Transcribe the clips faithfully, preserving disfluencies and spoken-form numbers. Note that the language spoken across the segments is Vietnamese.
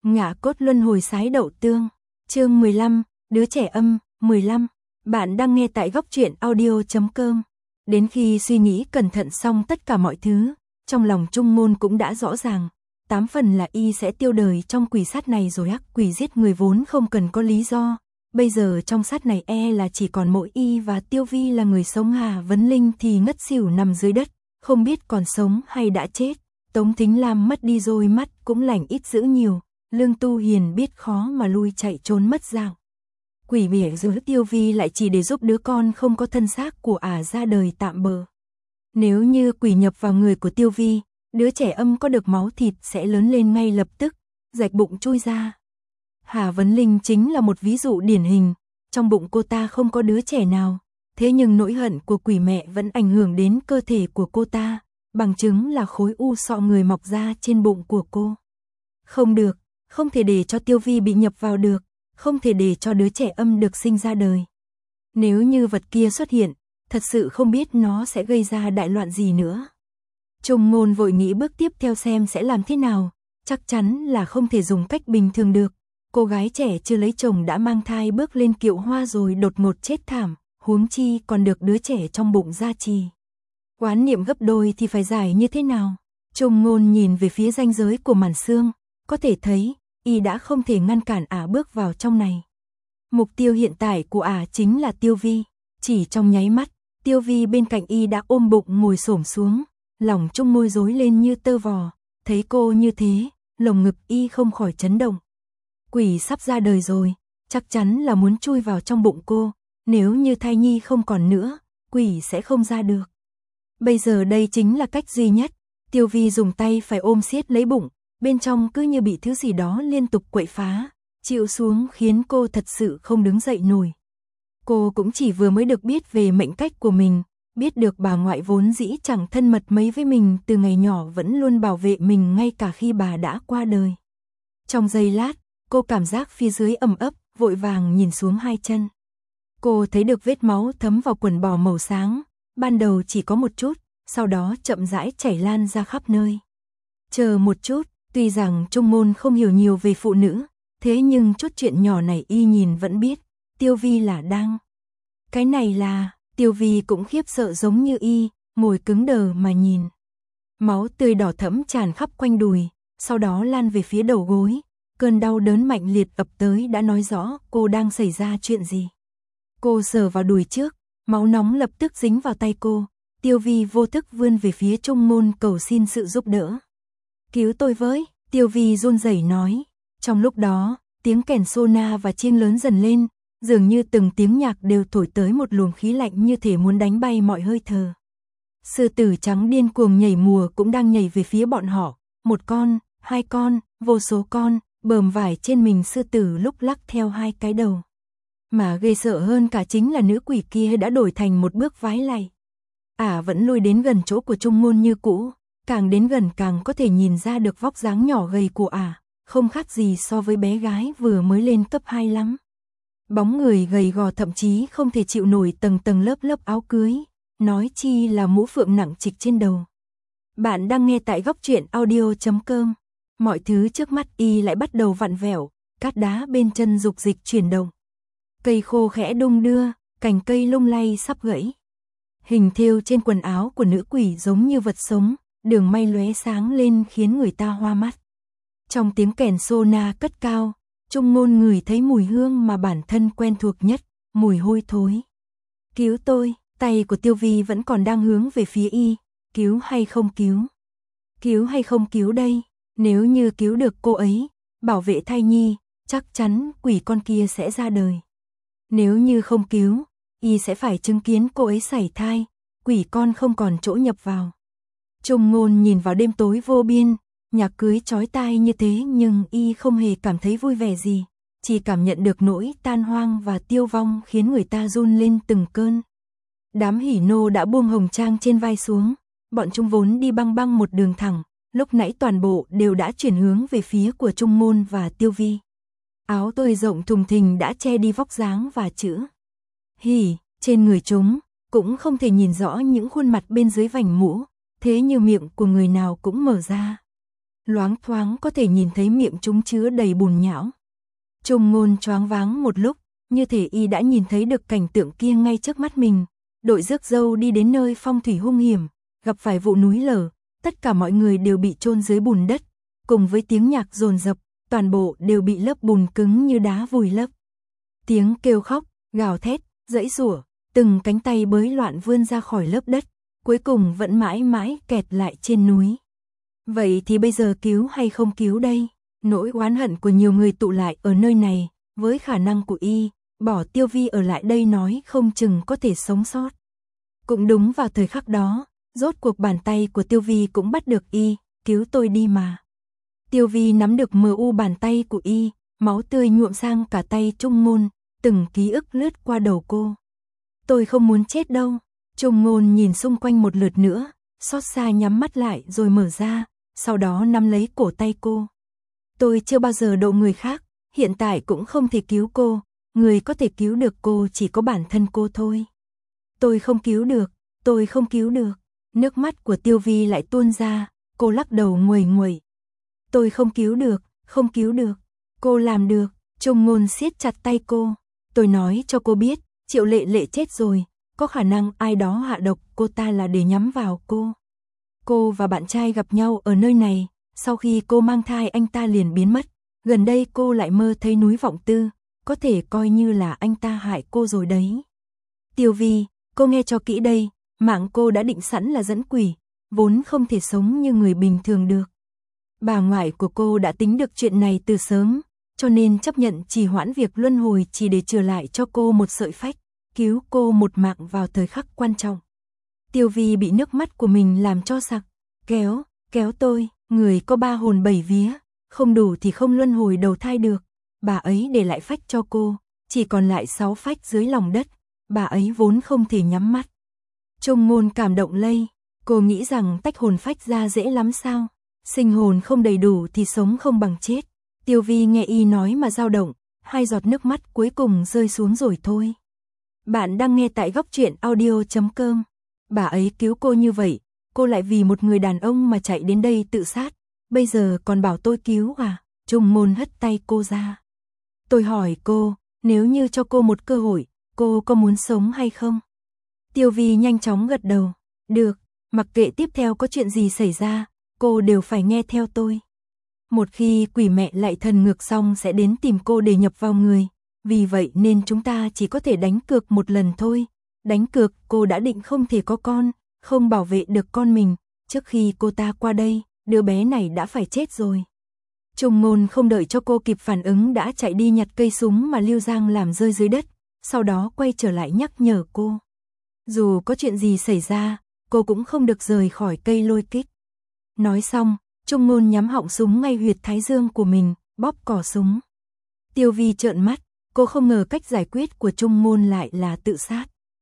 Ngạ cốt luân hồi sái đậu tương. Chương mười lăm, đứa trẻ âm. Mười lăm. Bạn đang nghe tại góc truyện audio chấm com. Đến khi suy nghĩ cẩn thận xong tất cả mọi thứ, trong lòng Trung Ngôn cũng đã rõ ràng, tám phần là y sẽ tiêu đời trong quỷ sát này rồi. Ác quỷ giết người vốn không cần có lý do, bây giờ trong sát này e là chỉ còn mỗi y và Tiêu Vi là người sống. Hà Vấn Linh thì ngất xỉu nằm dưới đất, không biết còn sống hay đã chết. Tống Thính Lam mất đi rồi, mắt cũng lành ít dữ nhiều. Lương Tu Hiền biết khó mà lui chạy trốn mất dạng. Quỷ bỉa giữa Tiêu Vi lại chỉ để giúp đứa con không có thân xác của ả ra đời tạm bợ. Nếu như quỷ nhập vào người của Tiêu Vi, đứa trẻ âm có được máu thịt sẽ lớn lên ngay lập tức, rạch bụng chui ra. Hà Vấn Linh chính là một ví dụ điển hình, trong bụng cô ta không có đứa trẻ nào, thế nhưng nỗi hận của quỷ mẹ vẫn ảnh hưởng đến cơ thể của cô ta, bằng chứng là khối u sọ người mọc ra trên bụng của cô. Không được, không thể để cho Tiêu Vi bị nhập vào được, không thể để cho đứa trẻ âm được sinh ra đời. Nếu như vật kia xuất hiện, thật sự không biết nó sẽ gây ra đại loạn gì nữa. Trung Ngôn vội nghĩ bước tiếp theo xem sẽ làm thế nào, chắc chắn là không thể dùng cách bình thường được. Cô gái trẻ chưa lấy chồng đã mang thai bước lên kiệu hoa rồi đột ngột chết thảm, huống chi còn được đứa trẻ trong bụng gia trì. Oán niệm gấp đôi thì phải giải như thế nào? Trung Ngôn nhìn về phía ranh giới của màn xương, có thể thấy y đã không thể ngăn cản ả bước vào trong này. Mục tiêu hiện tại của ả chính là Tiêu Vi. Chỉ trong nháy mắt, Tiêu Vi bên cạnh y đã ôm bụng ngồi xổm xuống, lòng Trung môi rối lên như tơ vò. Thấy cô như thế, lồng ngực y không khỏi chấn động. Quỷ sắp ra đời rồi, chắc chắn là muốn chui vào trong bụng cô. Nếu như thai nhi không còn nữa, quỷ sẽ không ra được. Bây giờ đây chính là cách duy nhất. Tiêu Vi dùng tay phải ôm siết lấy bụng, bên trong cứ như bị thứ gì đó liên tục quậy phá, chịu xuống khiến cô thật sự không đứng dậy nổi. Cô cũng chỉ vừa mới được biết về mệnh cách của mình, biết được bà ngoại vốn dĩ chẳng thân mật mấy với mình, từ ngày nhỏ vẫn luôn bảo vệ mình ngay cả khi bà đã qua đời. Trong giây lát, cô cảm giác phía dưới ẩm ấp, vội vàng nhìn xuống hai chân. Cô thấy được vết máu thấm vào quần bò màu sáng, ban đầu chỉ có một chút, sau đó chậm rãi chảy lan ra khắp nơi. Chờ một chút, tuy rằng Trung Ngôn không hiểu nhiều về phụ nữ, thế nhưng chút chuyện nhỏ này y nhìn vẫn biết, Tiêu Vi là đang. Cái này là, Tiêu Vi cũng khiếp sợ giống như y, ngồi cứng đờ mà nhìn. Máu tươi đỏ thẫm tràn khắp quanh đùi, sau đó lan về phía đầu gối, cơn đau đớn mạnh liệt ập tới đã nói rõ cô đang xảy ra chuyện gì. Cô sờ vào đùi trước, máu nóng lập tức dính vào tay cô, Tiêu Vi vô thức vươn về phía Trung Ngôn cầu xin sự giúp đỡ. Cứu tôi với, Tiêu Vi run rẩy nói. Trong lúc đó, tiếng kèn sona và chiêng lớn dần lên, dường như từng tiếng nhạc đều thổi tới một luồng khí lạnh như thể muốn đánh bay mọi hơi thở. Sư tử trắng điên cuồng nhảy mùa cũng đang nhảy về phía bọn họ, một con, hai con, vô số con, bờm vải trên mình sư tử lúc lắc theo hai cái đầu. Mà ghê sợ hơn cả chính là nữ quỷ kia đã đổi thành một bước vái lạy. Ả vẫn lui đến gần chỗ của Trung Ngôn như cũ, càng đến gần càng có thể nhìn ra được vóc dáng nhỏ gầy của ả, không khác gì so với bé gái vừa mới lên cấp hai lắm. Bóng người gầy gò thậm chí không thể chịu nổi tầng tầng lớp lớp áo cưới, nói chi là mũ phượng nặng trịch trên đầu. Bạn đang nghe tại góc truyện audio chấm com. Mọi thứ trước mắt y lại bắt đầu vặn vẹo, cát đá bên chân dục dịch chuyển động. Cây khô khẽ đung đưa, cành cây lung lay sắp gãy. Hình thêu trên quần áo của nữ quỷ giống như vật sống, đường may lóe sáng lên khiến người ta hoa mắt. Trong tiếng kèn sona cất cao, Trung Ngôn ngửi thấy mùi hương mà bản thân quen thuộc nhất, mùi hôi thối. Cứu tôi, tay của Tiêu Vi vẫn còn đang hướng về phía y, cứu hay không cứu? Cứu hay không cứu đây? Nếu như cứu được cô ấy, bảo vệ thai nhi, chắc chắn quỷ con kia sẽ ra đời. Nếu như không cứu, y sẽ phải chứng kiến cô ấy sảy thai, quỷ con không còn chỗ nhập vào. Trung Ngôn nhìn vào đêm tối vô biên, nhạc cưới chói tai như thế nhưng y không hề cảm thấy vui vẻ gì, chỉ cảm nhận được nỗi tan hoang và tiêu vong khiến người ta run lên từng cơn. Đám hỉ nô đã buông hồng trang trên vai xuống, bọn chúng vốn đi băng băng một đường thẳng, lúc nãy toàn bộ đều đã chuyển hướng về phía của Trung Ngôn và Tiêu Vi. Áo tôi rộng thùng thình đã che đi vóc dáng và chữ hỉ trên người chúng, cũng không thể nhìn rõ những khuôn mặt bên dưới vành mũ, thế như miệng của người nào cũng mở ra. loáng thoáng có thể nhìn thấy miệng chúng chứa đầy bùn nhão. Trung Ngôn choáng váng một lúc, như thể y đã nhìn thấy được cảnh tượng kia ngay trước mắt mình. Đội rước dâu đi đến nơi phong thủy hung hiểm, gặp phải vụ núi lở, tất cả mọi người đều bị chôn dưới bùn đất, cùng với tiếng nhạc dồn dập, toàn bộ đều bị lớp bùn cứng như đá vùi lấp. Tiếng kêu khóc, gào thét, giãy giụa, từng cánh tay bới loạn vươn ra khỏi lớp đất, cuối cùng vẫn mãi mãi kẹt lại trên núi. Vậy thì bây giờ cứu hay không cứu đây? Nỗi oán hận của nhiều người tụ lại ở nơi này, với khả năng của y, bỏ Tiêu Vi ở lại đây nói không chừng có thể sống sót. Cũng đúng vào thời khắc đó, rốt cuộc bàn tay của Tiêu Vi cũng bắt được y, cứu tôi đi mà. Tiêu Vi nắm được mờ u bàn tay của y, máu tươi nhuộm sang cả tay Trung Ngôn, từng ký ức lướt qua đầu cô. Tôi không muốn chết đâu. Trung Ngôn nhìn xung quanh một lượt nữa, xót xa nhắm mắt lại rồi mở ra, sau đó nắm lấy cổ tay cô. Tôi chưa bao giờ độ người khác, hiện tại cũng không thể cứu cô, người có thể cứu được cô chỉ có bản thân cô thôi. Tôi không cứu được, tôi không cứu được. Nước mắt của Tiêu Vi lại tuôn ra, cô lắc đầu nguầy nguầy. Tôi không cứu được, không cứu được. Cô làm được. Trung Ngôn siết chặt tay cô. Tôi nói cho cô biết, Triệu Lệ Lệ chết rồi, có khả năng ai đó hạ độc cô ta là để nhắm vào cô. Cô và bạn trai gặp nhau ở nơi này, sau khi cô mang thai anh ta liền biến mất. Gần đây cô lại mơ thấy núi Vọng Tư, có thể coi như là anh ta hại cô rồi đấy. Tiêu Vi, cô nghe cho kỹ đây, mạng cô đã định sẵn là dẫn quỷ, vốn không thể sống như người bình thường được. Bà ngoại của cô đã tính được chuyện này từ sớm, cho nên chấp nhận trì hoãn việc luân hồi chỉ để trở lại cho cô một sợi phách, cứu cô một mạng vào thời khắc quan trọng. Tiêu Vi bị nước mắt của mình làm cho sặc, kéo, kéo tôi, người có ba hồn bảy vía, không đủ thì không luân hồi đầu thai được. Bà ấy để lại phách cho cô, chỉ còn lại sáu phách dưới lòng đất, bà ấy vốn không thể nhắm mắt. Trung Ngôn cảm động lây, cô nghĩ rằng tách hồn phách ra dễ lắm sao? Sinh hồn không đầy đủ thì sống không bằng chết. Tiêu Vi nghe y nói mà dao động, hai giọt nước mắt cuối cùng rơi xuống rồi thôi. Bạn đang nghe tại góc truyện audio chấm com. Bà ấy cứu cô như vậy, cô lại vì một người đàn ông mà chạy đến đây tự sát. Bây giờ còn bảo tôi cứu à? Trung Ngôn hất tay cô ra. Tôi hỏi cô, nếu như cho cô một cơ hội, cô có muốn sống hay không? Tiêu Vi nhanh chóng gật đầu. Được, mặc kệ tiếp theo có chuyện gì xảy ra, cô đều phải nghe theo tôi. Một khi quỷ mẹ lại thần ngược xong sẽ đến tìm cô để nhập vào người. Vì vậy nên chúng ta chỉ có thể đánh cược một lần thôi. Đánh cược cô đã định không thể có con, không bảo vệ được con mình. Trước khi cô ta qua đây, đứa bé này đã phải chết rồi. Trung Ngôn không đợi cho cô kịp phản ứng đã chạy đi nhặt cây súng mà Lưu Giang làm rơi dưới đất. Sau đó quay trở lại nhắc nhở cô. Dù có chuyện gì xảy ra, cô cũng không được rời khỏi cây lôi kích. Nói xong, Trung Ngôn nhắm họng súng ngay huyệt thái dương của mình, bóp cò súng. Tiêu Vi trợn mắt, cô không ngờ cách giải quyết của Trung Ngôn lại là tự sát.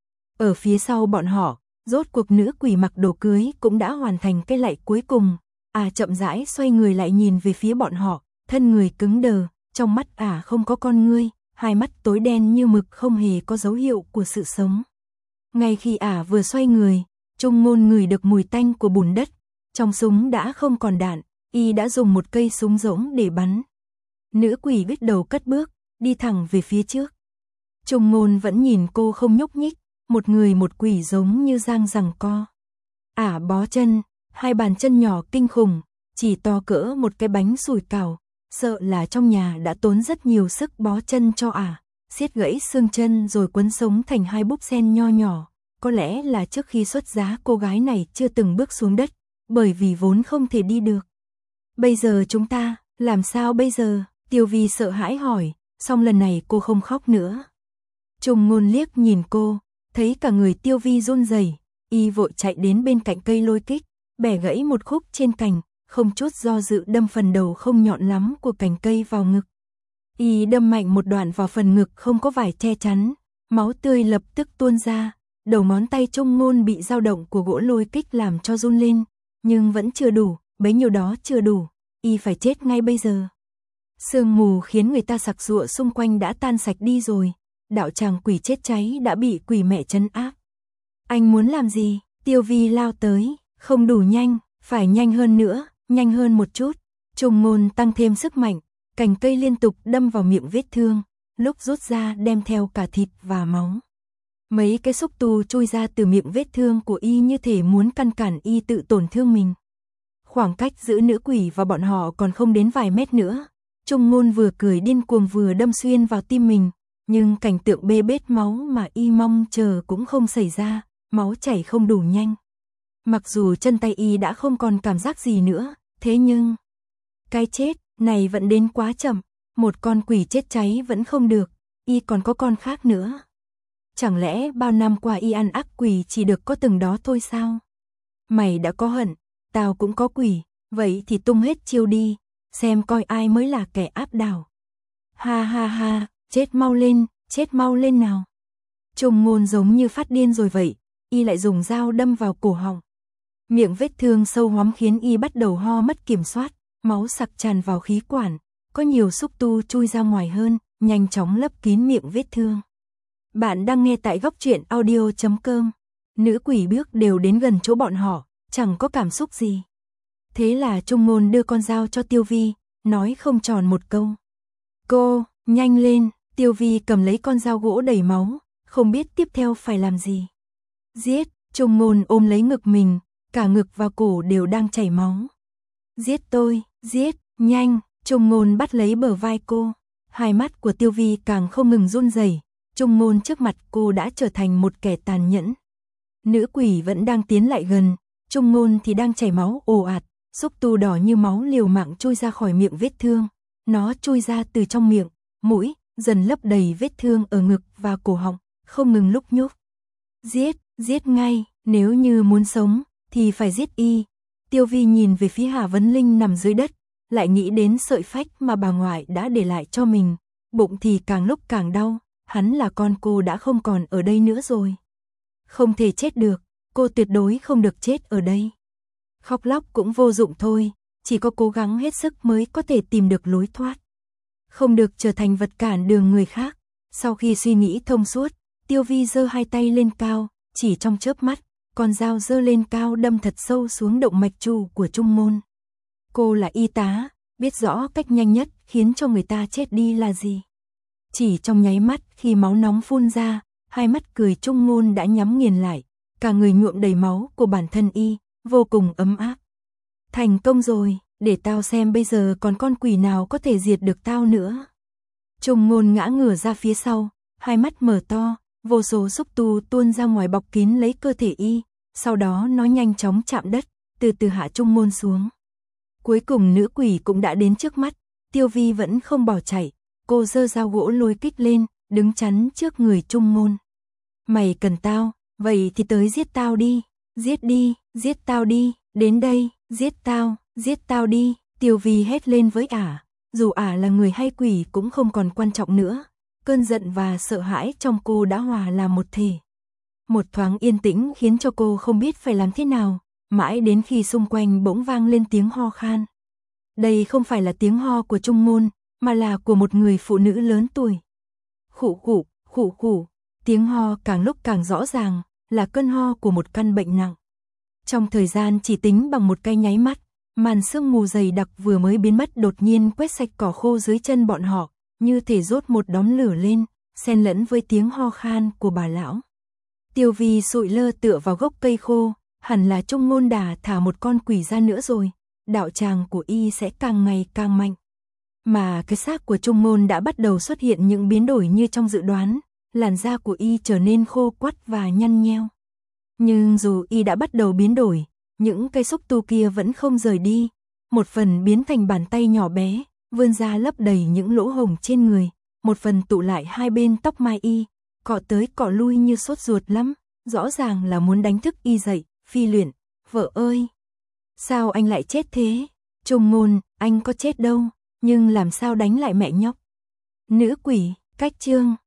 Ở phía sau bọn họ, rốt cuộc nữ quỷ mặc đồ cưới cũng đã hoàn thành cái lạy cuối cùng. À chậm rãi xoay người lại nhìn về phía bọn họ, thân người cứng đờ, trong mắt ả à không có con ngươi, hai mắt tối đen như mực không hề có dấu hiệu của sự sống. Ngay khi ả à vừa xoay người, Trung Ngôn ngửi được mùi tanh của bùn đất, trong súng đã không còn đạn, y đã dùng một cây súng rỗng để bắn. Nữ quỷ biết đầu cất bước, đi thẳng về phía trước. Trung Ngôn vẫn nhìn cô không nhúc nhích, một người một quỷ giống như giang giằng co. Ả à bó chân, hai bàn chân nhỏ kinh khủng, chỉ to cỡ một cái bánh sủi cảo, sợ là trong nhà đã tốn rất nhiều sức bó chân cho ả, à, siết gãy xương chân rồi quấn sống thành hai búp sen nho nhỏ. Có lẽ là trước khi xuất giá cô gái này chưa từng bước xuống đất, bởi vì vốn không thể đi được. Bây giờ chúng ta, làm sao bây giờ? Tiêu Vi sợ hãi hỏi, xong lần này cô không khóc nữa. Trung Ngôn liếc nhìn cô, thấy cả người Tiêu Vi run rẩy, y vội chạy đến bên cạnh cây lôi kích, bẻ gãy một khúc trên cành, không chút do dự đâm phần đầu không nhọn lắm của cành cây vào ngực. Y đâm mạnh một đoạn vào phần ngực không có vải che chắn, máu tươi lập tức tuôn ra, đầu ngón tay Trung Ngôn bị dao động của gỗ lôi kích làm cho run lên, nhưng vẫn chưa đủ, bấy nhiêu đó chưa đủ, y phải chết ngay bây giờ. Sương mù khiến người ta sặc sụa xung quanh đã tan sạch đi rồi, đạo tràng quỷ chết cháy đã bị quỷ mẹ trấn áp. Anh muốn làm gì? Tiêu Vi lao tới, không đủ nhanh, phải nhanh hơn nữa, nhanh hơn một chút. Trung ngôn tăng thêm sức mạnh, cành cây liên tục đâm vào miệng vết thương, lúc rút ra đem theo cả thịt và máu. Mấy cái xúc tu chui ra từ miệng vết thương của y như thể muốn ngăn cản y tự tổn thương mình. Khoảng cách giữa nữ quỷ và bọn họ còn không đến vài mét nữa. Trung ngôn vừa cười điên cuồng vừa đâm xuyên vào tim mình, nhưng cảnh tượng bê bết máu mà y mong chờ cũng không xảy ra, máu chảy không đủ nhanh. Mặc dù chân tay y đã không còn cảm giác gì nữa, thế nhưng cái chết này vẫn đến quá chậm, một con quỷ chết cháy vẫn không được, y còn có con khác nữa. Chẳng lẽ bao năm qua y ăn ác quỷ chỉ được có từng đó thôi sao? Mày đã có hận, tao cũng có quỷ, vậy thì tung hết chiêu đi, xem coi ai mới là kẻ áp đảo. Ha ha ha, chết mau lên, chết mau lên nào. Trung ngôn giống như phát điên rồi vậy, y lại dùng dao đâm vào cổ họng. Miệng vết thương sâu hoắm khiến y bắt đầu ho mất kiểm soát, máu sặc tràn vào khí quản, có nhiều xúc tu chui ra ngoài hơn, nhanh chóng lấp kín miệng vết thương. Bạn đang nghe tại góc truyện audio chấm com. Nữ quỷ bước đều đến gần chỗ bọn họ, chẳng có cảm xúc gì. Thế là Trung ngôn đưa con dao cho Tiêu Vi, nói không tròn một câu. Cô, nhanh lên, Tiêu Vi cầm lấy con dao gỗ đầy máu, không biết tiếp theo phải làm gì. Giết, Trung ngôn ôm lấy ngực mình, cả ngực và cổ đều đang chảy máu. Giết tôi, giết, nhanh, Trung ngôn bắt lấy bờ vai cô. Hai mắt của Tiêu Vi càng không ngừng run rẩy. Trung ngôn trước mặt cô đã trở thành một kẻ tàn nhẫn. Nữ quỷ vẫn đang tiến lại gần, Trung ngôn thì đang chảy máu ồ ạt, xúc tu đỏ như máu liều mạng chui ra khỏi miệng vết thương. Nó chui ra từ trong miệng, mũi, dần lấp đầy vết thương ở ngực và cổ họng, không ngừng lúc nhúc. Giết, giết ngay, nếu như muốn sống, thì phải giết y. Tiêu Vi nhìn về phía Hà Vấn Linh nằm dưới đất, lại nghĩ đến sợi phách mà bà ngoại đã để lại cho mình, bụng thì càng lúc càng đau, hắn là con cô đã không còn ở đây nữa rồi. Không thể chết được, cô tuyệt đối không được chết ở đây. Khóc lóc cũng vô dụng thôi, chỉ có cố gắng hết sức mới có thể tìm được lối thoát. Không được trở thành vật cản đường người khác. Sau khi suy nghĩ thông suốt, Tiêu Vi giơ hai tay lên cao, chỉ trong chớp mắt, con dao giơ lên cao đâm thật sâu xuống động mạch chu của Trung ngôn. Cô là y tá, biết rõ cách nhanh nhất khiến cho người ta chết đi là gì. Chỉ trong nháy mắt khi máu nóng phun ra, hai mắt cười Trung ngôn đã nhắm nghiền lại, cả người nhuộm đầy máu của bản thân y, vô cùng ấm áp. Thành công rồi, để tao xem bây giờ còn con quỷ nào có thể diệt được tao nữa. Trung ngôn ngã ngửa ra phía sau, hai mắt mở to, vô số xúc tu tuôn ra ngoài bọc kín lấy cơ thể y, sau đó nó nhanh chóng chạm đất, từ từ hạ Trung ngôn xuống. Cuối cùng nữ quỷ cũng đã đến trước mắt, Tiêu Vi vẫn không bỏ chạy, cô giơ dao gỗ lôi kích lên, đứng chắn trước người Trung ngôn. Mày cần tao, vậy thì tới giết tao đi, giết đi, giết tao đi, đến đây, giết tao, giết tao đi, Tiêu Vi hét lên với ả, dù ả là người hay quỷ cũng không còn quan trọng nữa, cơn giận và sợ hãi trong cô đã hòa làm một thể. Một thoáng yên tĩnh khiến cho cô không biết phải làm thế nào, mãi đến khi xung quanh bỗng vang lên tiếng ho khan. Đây không phải là tiếng ho của Trung ngôn, mà là của một người phụ nữ lớn tuổi. Khụ khụ, khụ khụ, tiếng ho càng lúc càng rõ ràng, là cơn ho của một căn bệnh nặng. Trong thời gian chỉ tính bằng một cái nháy mắt, màn sương mù dày đặc vừa mới biến mất đột nhiên quét sạch cỏ khô dưới chân bọn họ, như thể rốt một đóm lửa lên, xen lẫn với tiếng ho khan của bà lão. Tiêu Vi sụi lơ tựa vào gốc cây khô, hẳn là Trung ngôn đà thả một con quỷ ra nữa rồi, đạo tràng của y sẽ càng ngày càng mạnh. Mà cái xác của Trung ngôn đã bắt đầu xuất hiện những biến đổi như trong dự đoán, làn da của y trở nên khô quắt và nhăn nheo. Nhưng dù y đã bắt đầu biến đổi, những cây xúc tu kia vẫn không rời đi, một phần biến thành bàn tay nhỏ bé, vươn ra lấp đầy những lỗ hổng trên người, một phần tụ lại hai bên tóc mai y, cọ tới cọ lui như sốt ruột lắm, rõ ràng là muốn đánh thức y dậy. Phi Luyện, vợ ơi, sao anh lại chết thế? Trung ngôn, anh có chết đâu, nhưng làm sao đánh lại mẹ nhóc? Nữ quỷ, cách chương.